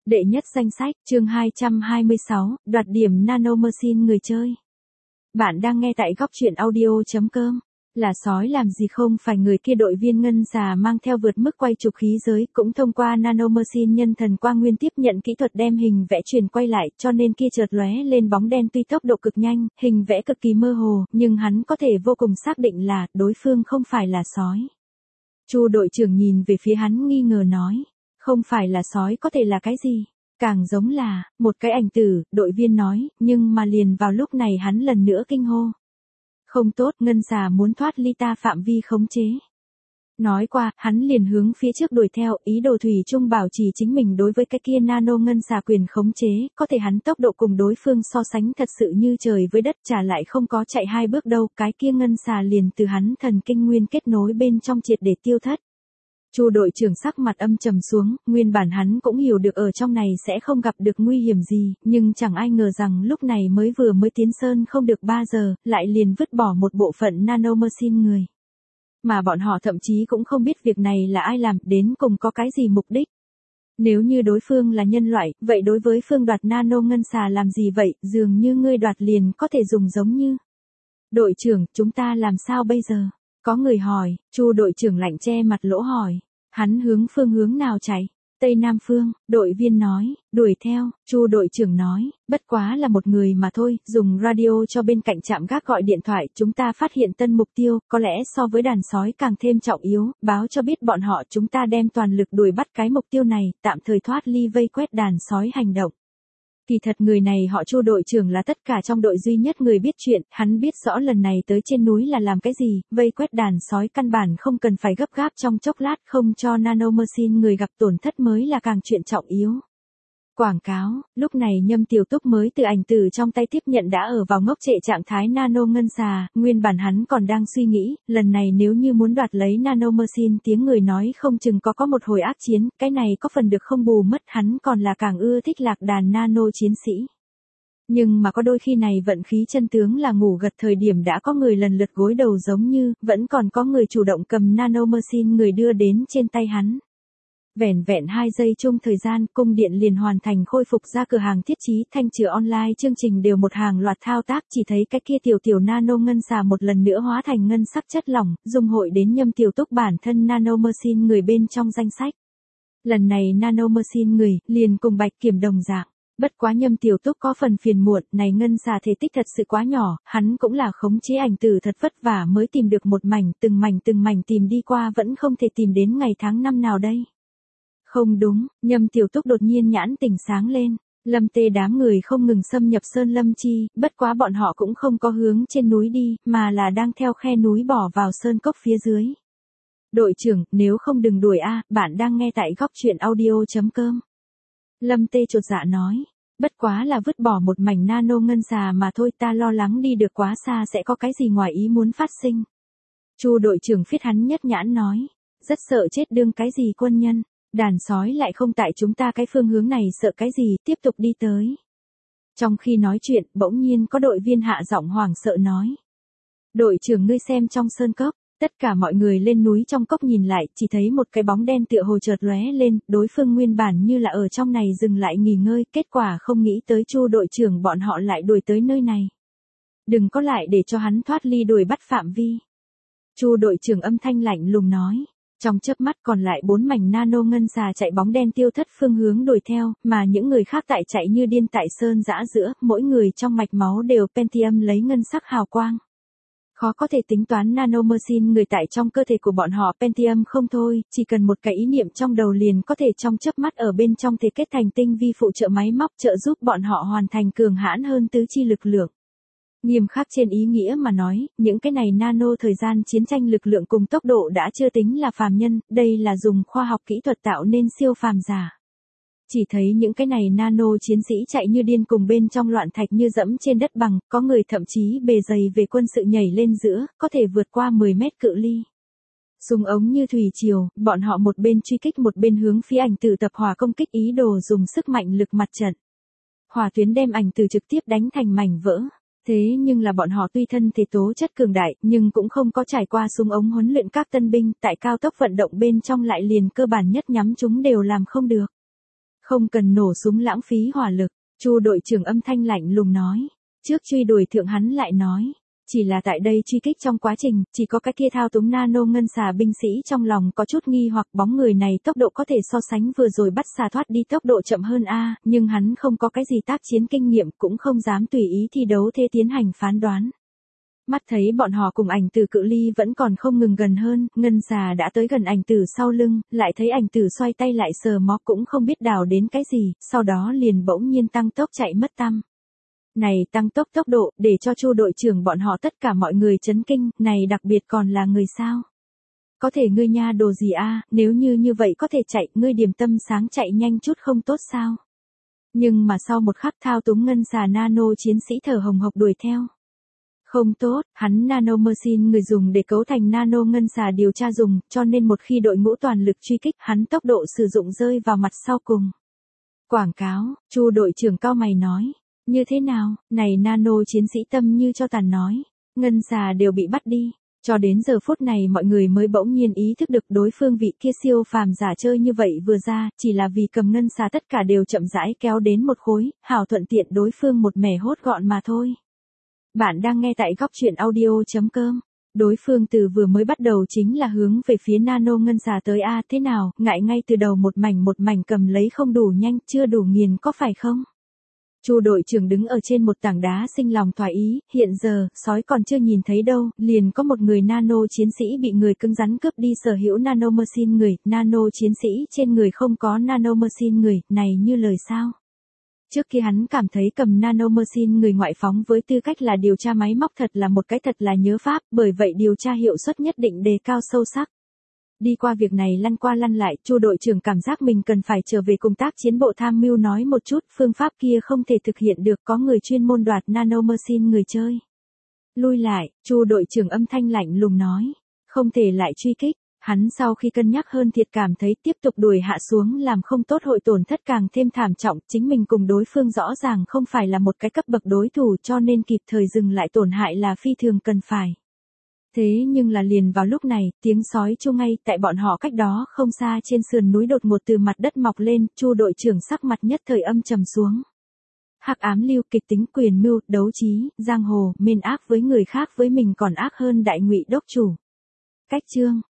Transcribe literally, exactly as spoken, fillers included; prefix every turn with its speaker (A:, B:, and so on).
A: Đệ nhất danh sách, chương hai trăm hai mươi sáu, đoạt điểm nanomachine người chơi. Bạn đang nghe tại góc truyện audio chấm com. Là sói làm gì không phải người kia đội viên ngân xà mang theo vượt mức quay chụp khí giới cũng thông qua nanomachine nhân thần quang nguyên tiếp nhận kỹ thuật đem hình vẽ truyền quay lại cho nên kia chợt lóe lên bóng đen tuy tốc độ cực nhanh, hình vẽ cực kỳ mơ hồ, nhưng hắn có thể vô cùng xác định là đối phương không phải là sói. Chu đội trưởng nhìn về phía hắn nghi ngờ nói. Không phải là sói có thể là cái gì? Càng giống là, một cái ảnh tử, đội viên nói, nhưng mà liền vào lúc này hắn lần nữa kinh hô. Không tốt, ngân xà muốn thoát ly ta phạm vi khống chế. Nói qua, hắn liền hướng phía trước đuổi theo, ý đồ thủy chung bảo trì chính mình đối với cái kia nano ngân xà quyền khống chế, có thể hắn tốc độ cùng đối phương so sánh thật sự như trời với đất trả lại không có chạy hai bước đâu, cái kia ngân xà liền từ hắn thần kinh nguyên kết nối bên trong triệt để tiêu thất. Chu đội trưởng sắc mặt âm trầm xuống, nguyên bản hắn cũng hiểu được ở trong này sẽ không gặp được nguy hiểm gì, nhưng chẳng ai ngờ rằng lúc này mới vừa mới tiến sơn không được ba giờ, lại liền vứt bỏ một bộ phận nanomachine người. Mà bọn họ thậm chí cũng không biết việc này là ai làm, đến cùng có cái gì mục đích. Nếu như đối phương là nhân loại, vậy đối với phương đoạt nano ngân xà làm gì vậy, dường như ngươi đoạt liền có thể dùng giống như. Đội trưởng, chúng ta làm sao bây giờ? Có người hỏi, Chu đội trưởng lạnh che mặt lỗ hỏi. Hắn hướng phương hướng nào chạy? Tây Nam phương, đội viên nói, đuổi theo, Chu đội trưởng nói, bất quá là một người mà thôi, dùng radio cho bên cạnh trạm gác gọi điện thoại, chúng ta phát hiện tân mục tiêu, có lẽ so với đàn sói càng thêm trọng yếu, báo cho biết bọn họ chúng ta đem toàn lực đuổi bắt cái mục tiêu này, tạm thời thoát ly vây quét đàn sói hành động. Kỳ thật người này họ Chu đội trưởng là tất cả trong đội duy nhất người biết chuyện, hắn biết rõ lần này tới trên núi là làm cái gì, vây quét đàn sói căn bản không cần phải gấp gáp trong chốc lát không cho nanomachine người gặp tổn thất mới là càng chuyện trọng yếu. Quảng cáo, lúc này Nhâm Tiểu Túc mới từ ảnh tử trong tay tiếp nhận đã ở vào ngốc trệ trạng thái nano ngân xà, nguyên bản hắn còn đang suy nghĩ, lần này nếu như muốn đoạt lấy nanomachine tiếng người nói không chừng có có một hồi ác chiến, cái này có phần được không bù mất hắn còn là càng ưa thích lạc đàn nano chiến sĩ. Nhưng mà có đôi khi này vận khí chân tướng là ngủ gật thời điểm đã có người lần lượt gối đầu giống như, vẫn còn có người chủ động cầm nanomachine người đưa đến trên tay hắn. Vẻn vẹn hai giây chung thời gian, cung điện liền hoàn thành khôi phục ra cửa hàng thiết trí thanh trừ online chương trình đều một hàng loạt thao tác chỉ thấy cái kia tiểu tiểu nano ngân xà một lần nữa hóa thành ngân sắc chất lỏng, dung hội đến Nhâm Tiểu Túc bản thân nanomachine người bên trong danh sách. Lần này nanomachine người, liền cùng Bạch Kiểm đồng dạng. Bất quá Nhâm Tiểu Túc có phần phiền muộn, này ngân xà thể tích thật sự quá nhỏ, hắn cũng là khống chế ảnh tử thật vất vả mới tìm được một mảnh, từng mảnh từng mảnh tìm đi qua vẫn không thể tìm đến ngày tháng năm nào đây. Không đúng, Nhâm Tiểu Túc đột nhiên nhãn tỉnh sáng lên, Lâm Tê đám người không ngừng xâm nhập Sơn Lâm Chi, bất quá bọn họ cũng không có hướng trên núi đi, mà là đang theo khe núi bỏ vào sơn cốc phía dưới. Đội trưởng, nếu không đừng đuổi a, bạn đang nghe tại góc truyện audio chấm com. Lâm Tê chột dạ nói, bất quá là vứt bỏ một mảnh nano ngân xà mà thôi, ta lo lắng đi được quá xa sẽ có cái gì ngoài ý muốn phát sinh. Chu đội trưởng phiết hắn nhất nhãn nói, rất sợ chết đương cái gì quân nhân. Đàn sói lại không tại chúng ta cái phương hướng này sợ cái gì, tiếp tục đi tới. Trong khi nói chuyện, bỗng nhiên có đội viên hạ giọng hoảng sợ nói. Đội trưởng ngươi xem trong sơn cốc, tất cả mọi người lên núi trong cốc nhìn lại, chỉ thấy một cái bóng đen tựa hồ chợt lóe lên, đối phương nguyên bản như là ở trong này dừng lại nghỉ ngơi, kết quả không nghĩ tới Chu đội trưởng bọn họ lại đuổi tới nơi này. Đừng có lại để cho hắn thoát ly đuổi bắt phạm vi. Chu đội trưởng âm thanh lạnh lùng nói. Trong chớp mắt còn lại bốn mảnh nano ngân xà chạy bóng đen tiêu thất phương hướng đuổi theo, mà những người khác tại chạy như điên tại sơn dã giữa, mỗi người trong mạch máu đều Pentium lấy ngân sắc hào quang. Khó có thể tính toán nanomachine người tại trong cơ thể của bọn họ Pentium không thôi, chỉ cần một cái ý niệm trong đầu liền có thể trong chớp mắt ở bên trong thể kết thành tinh vi phụ trợ máy móc trợ giúp bọn họ hoàn thành cường hãn hơn tứ chi lực lượng. Nghiêm khắc trên ý nghĩa mà nói, những cái này nano thời gian chiến tranh lực lượng cùng tốc độ đã chưa tính là phàm nhân, đây là dùng khoa học kỹ thuật tạo nên siêu phàm giả. Chỉ thấy những cái này nano chiến sĩ chạy như điên cùng bên trong loạn thạch như dẫm trên đất bằng, có người thậm chí bề dày về quân sự nhảy lên giữa, có thể vượt qua mười mét cự ly. Súng ống như thủy triều, bọn họ một bên truy kích một bên hướng phía ảnh tử tập hỏa công kích ý đồ dùng sức mạnh lực mặt trận. Hỏa tuyến đem ảnh tử trực tiếp đánh thành mảnh vỡ. Thế nhưng là bọn họ tuy thân thể tố chất cường đại, nhưng cũng không có trải qua súng ống huấn luyện các tân binh, tại cao tốc vận động bên trong lại liền cơ bản nhất nhắm chúng đều làm không được. Không cần nổ súng lãng phí hỏa lực, Chu đội trưởng âm thanh lạnh lùng nói. Trước truy đuổi thượng hắn lại nói. Chỉ là tại đây truy kích trong quá trình, chỉ có cái kia thao túng nano ngân xà binh sĩ trong lòng có chút nghi hoặc bóng người này tốc độ có thể so sánh vừa rồi bắt xà thoát đi tốc độ chậm hơn a, nhưng hắn không có cái gì tác chiến kinh nghiệm cũng không dám tùy ý thi đấu thế tiến hành phán đoán. Mắt thấy bọn họ cùng ảnh tử cự ly vẫn còn không ngừng gần hơn, ngân xà đã tới gần ảnh tử sau lưng, lại thấy ảnh tử xoay tay lại sờ mó cũng không biết đào đến cái gì, sau đó liền bỗng nhiên tăng tốc chạy mất tăm. Này tăng tốc tốc độ, để cho Chu đội trưởng bọn họ tất cả mọi người chấn kinh, này đặc biệt còn là người sao? Có thể ngươi nha đồ gì a, nếu như như vậy có thể chạy, ngươi điểm tâm sáng chạy nhanh chút không tốt sao? Nhưng mà sau một khắc thao túng ngân xà nano chiến sĩ thở hồng hộc đuổi theo. Không tốt, hắn nano machine người dùng để cấu thành nano ngân xà điều tra dùng, cho nên một khi đội ngũ toàn lực truy kích, hắn tốc độ sử dụng rơi vào mặt sau cùng. Quảng cáo, Chu đội trưởng cao mày nói. Như thế nào, này nano chiến sĩ tâm như cho tàn nói, ngân xà đều bị bắt đi, cho đến giờ phút này mọi người mới bỗng nhiên ý thức được đối phương vị kia siêu phàm giả chơi như vậy vừa ra, chỉ là vì cầm ngân xà tất cả đều chậm rãi kéo đến một khối, hảo thuận tiện đối phương một mẻ hốt gọn mà thôi. Bạn đang nghe tại góc truyện audio.com. Đối phương từ vừa mới bắt đầu chính là hướng về phía nano ngân xà tới a, thế nào, ngại ngay từ đầu một mảnh một mảnh cầm lấy không đủ nhanh, chưa đủ nghiền có phải không? Chu đội trưởng đứng ở trên một tảng đá sinh lòng thoái ý, hiện giờ, sói còn chưa nhìn thấy đâu, liền có một người nano chiến sĩ bị người cứng rắn cướp đi sở hữu nano machine người, nano chiến sĩ trên người không có nano machine người, này như lời sao? Trước khi hắn cảm thấy cầm nano machine người ngoại phóng với tư cách là điều tra máy móc thật là một cái thật là nhớ pháp, bởi vậy điều tra hiệu suất nhất định đề cao sâu sắc. Đi qua việc này lăn qua lăn lại, Chu đội trưởng cảm giác mình cần phải trở về công tác chiến bộ tham mưu nói một chút, phương pháp kia không thể thực hiện được, có người chuyên môn đoạt nano machine người chơi. Lui lại, Chu đội trưởng âm thanh lạnh lùng nói, không thể lại truy kích. Hắn sau khi cân nhắc hơn thiệt cảm thấy tiếp tục đuổi hạ xuống làm không tốt hội tổn thất càng thêm thảm trọng, chính mình cùng đối phương rõ ràng không phải là một cái cấp bậc đối thủ cho nên kịp thời dừng lại tổn hại là phi thường cần phải. Thế nhưng là liền vào lúc này, tiếng sói chu ngay tại bọn họ cách đó không xa trên sườn núi đột ngột từ mặt đất mọc lên, Chu đội trưởng sắc mặt nhất thời âm trầm xuống. Hắc ám lưu kịch tính quyền mưu, đấu trí, giang hồ, mên ác với người khác với mình còn ác hơn đại ngụy đốc chủ. Cách chương